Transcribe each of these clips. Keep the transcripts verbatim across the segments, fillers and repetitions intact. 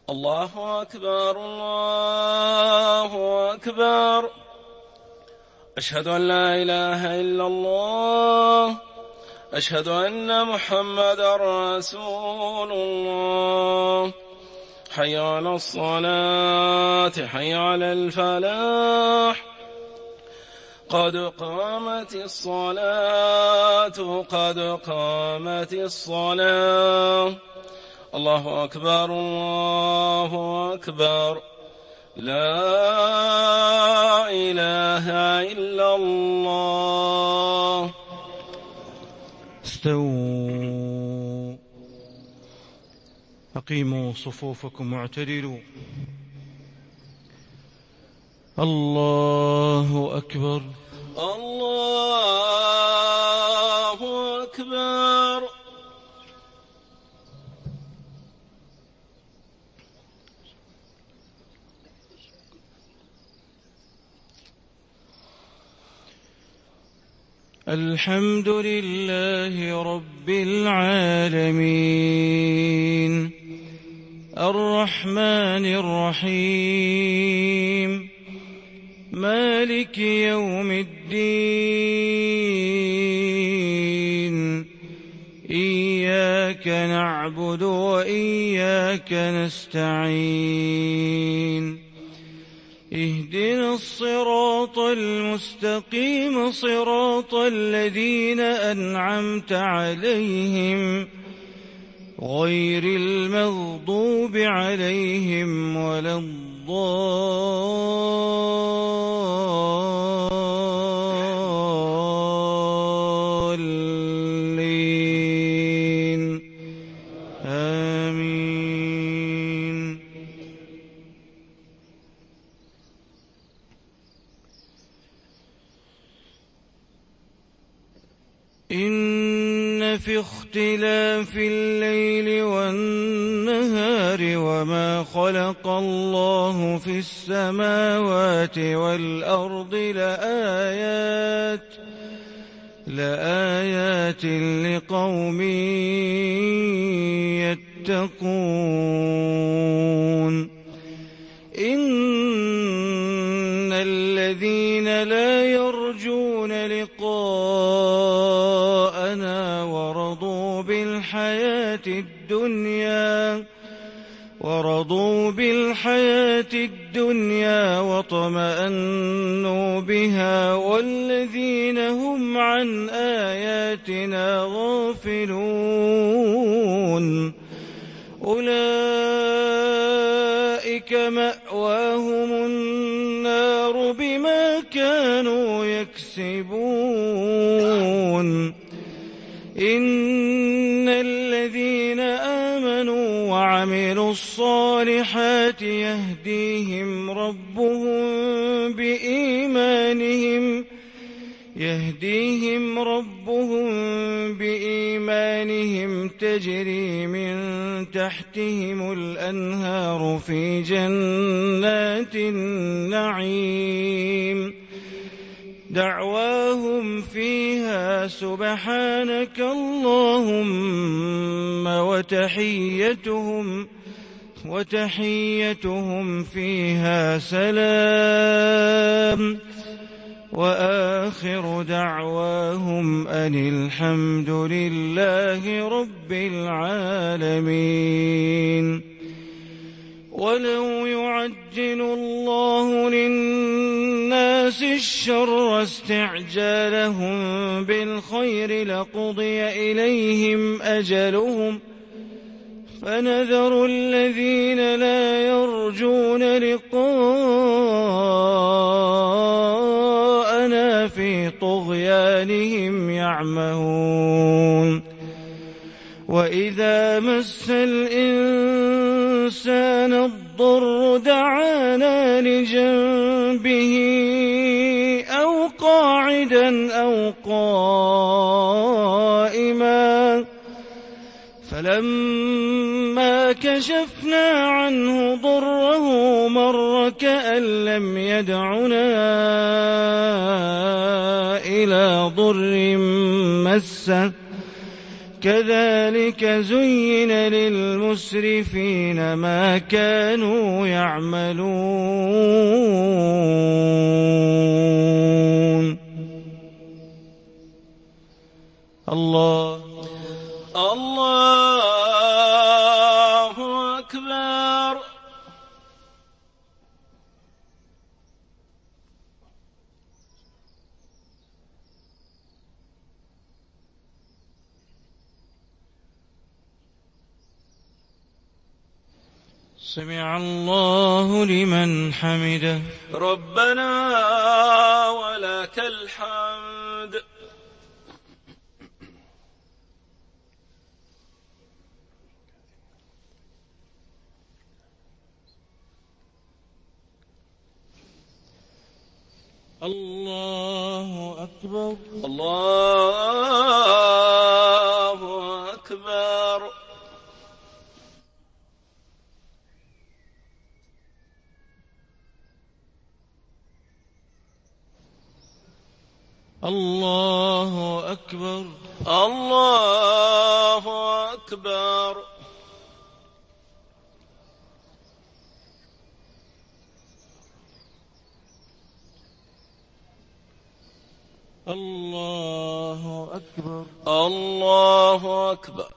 الله أكبر الله أكبر. أشهد أن لا إله إلا الله. أشهد أن محمدا رسول الله. حي على الصلاة حي على الفلاح. قد قامت الصلاة قد قامت الصلاة. الله أكبر الله أكبر. لا إله إلا الله. استووا، أقيموا صفوفكم واعتدلوا. الله أكبر الله أكبر. الحمد لله رب العالمين الرحمن الرحيم مالك يوم الدين. إياك نعبد وإياك نستعين. اهدنا الصراط المستقيم صراط الذين أنعمت عليهم غير المغضوب عليهم ولا الضالين. آمين. إن في اختلاف الليل والنهار وما خلق الله في السماوات والأرض لآيات لآيات لقوم يتقون. إن الذين لا يرجون لقاءنا ورضوا بالحياة الدنيا ورضوا بالحياة الدنيا واطمأنوا بها والذين هم عن آياتنا غافلون أولئك مأواهم النار بما كانوا يكسبون. إن الذين آمنوا وعملوا الصالحات يهديهم ربهم بإيمانهم يهديهم ربهم بإيمانهم تجري من تحتهم الأنهار في جنات النعيم. دعواهم فيها سبحانك اللهم وتحيتهم وتحيتهم فيها سلام. وآخر دعواهم أن الحمد لله رب العالمين. ولو يعجل الله للناس الشر استعجالهم بالخير لقضي إليهم أجلهم فنذر الذين لا يرجون لقاءنا في طغيانهم يعمهون. وإذا مس الإنسان الضر دعانا لجنبه أو قاعدا أو قائما فلما كشفنا عنه ضره مر كأن لم يدعنا إلى ضر مسه كذلك زين للمسرفين ما كانوا يعملون. الله الله أكبر. سمع الله لمن حمده. ربنا ولك الحمد. الله أكبر. الله أكبر. الله أكبر. الله أكبر. الله أكبر. الله أكبر.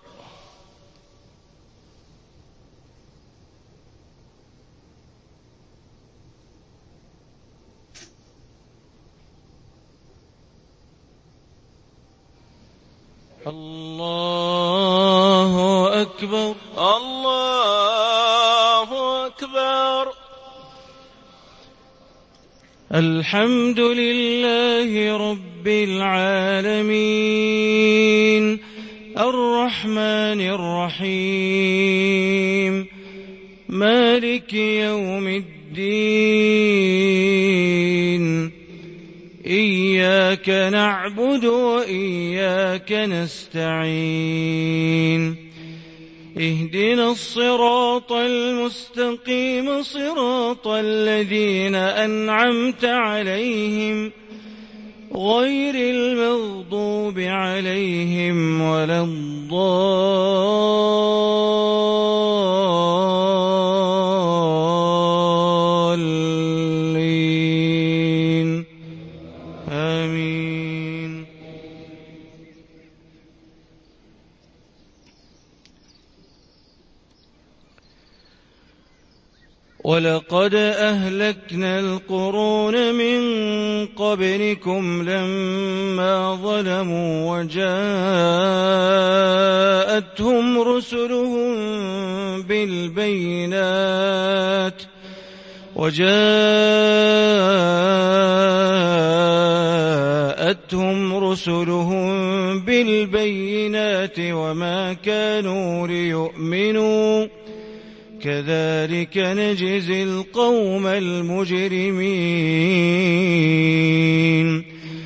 الله أكبر. الله أكبر. الحمد لله رب العالمين الرحمن الرحيم مالك يوم الدين إياك نعبد وإياك نستعين اهدنا الصراط المستقيم صراط الذين أنعمت عليهم غير المغضوب عليهم ولا الضالين آمين. ولقد أهلكنا القرون من قبلكم لما ظلموا وجاءتهم رسلهم بالبينات وجاءتهم رسلهم بالبينات وما كانوا ليؤمنوا كذلك نجزي القوم المجرمين.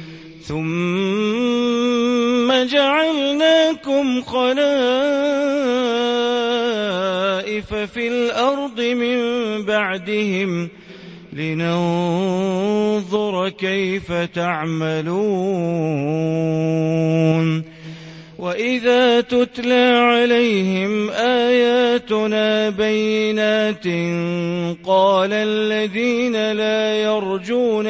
ثم جعلناكم خلائف في الأرض من بعدهم لننظر كيف تعملون. وإذا تتلى عليهم آياتنا بينات قال الذين لا يرجون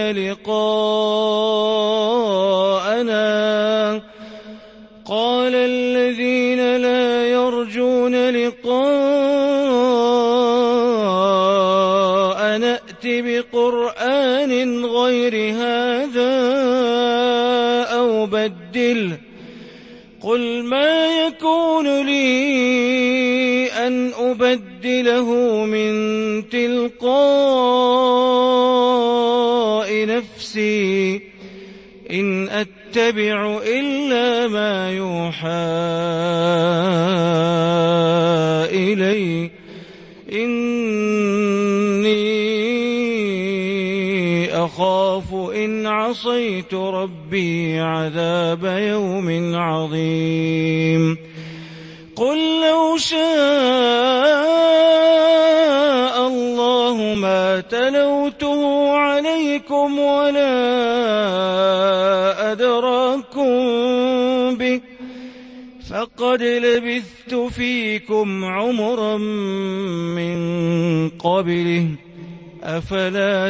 لقاءنا قال الذين لا يرجون لقاءنا ائت بقرآن غير هذا أو بدله قل ما يكون لي أن أبدله من تلقاء نفسي إن أتبع إلا ما يوحى إلي إني أخاف إن عصيت ربي عذاب يوم عظيم. قل لو شاء الله ما تلوته عليكم ولا أدراكم به فقد وقد لبثت فيكم عمرا من قبله أفلا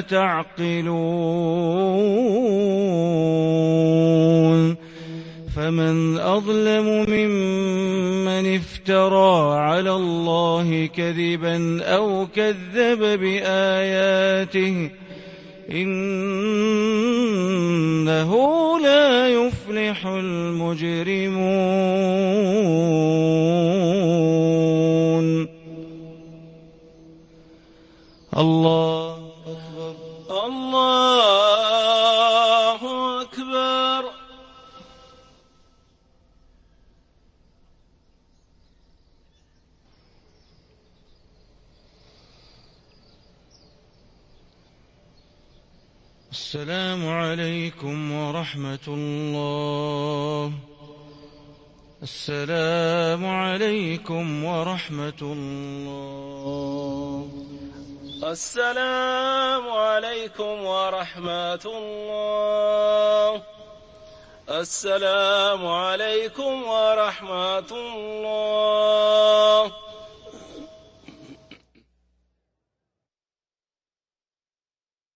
تعقلون فمن أظلم ممن افترى على الله كذبا أو كذب بآياته إنه لا يفلح المجرمون. الله أكبر. الله أكبر. السلام عليكم ورحمة الله. السلام عليكم ورحمة الله. السلام عليكم ورحمة الله. السلام عليكم ورحمة الله.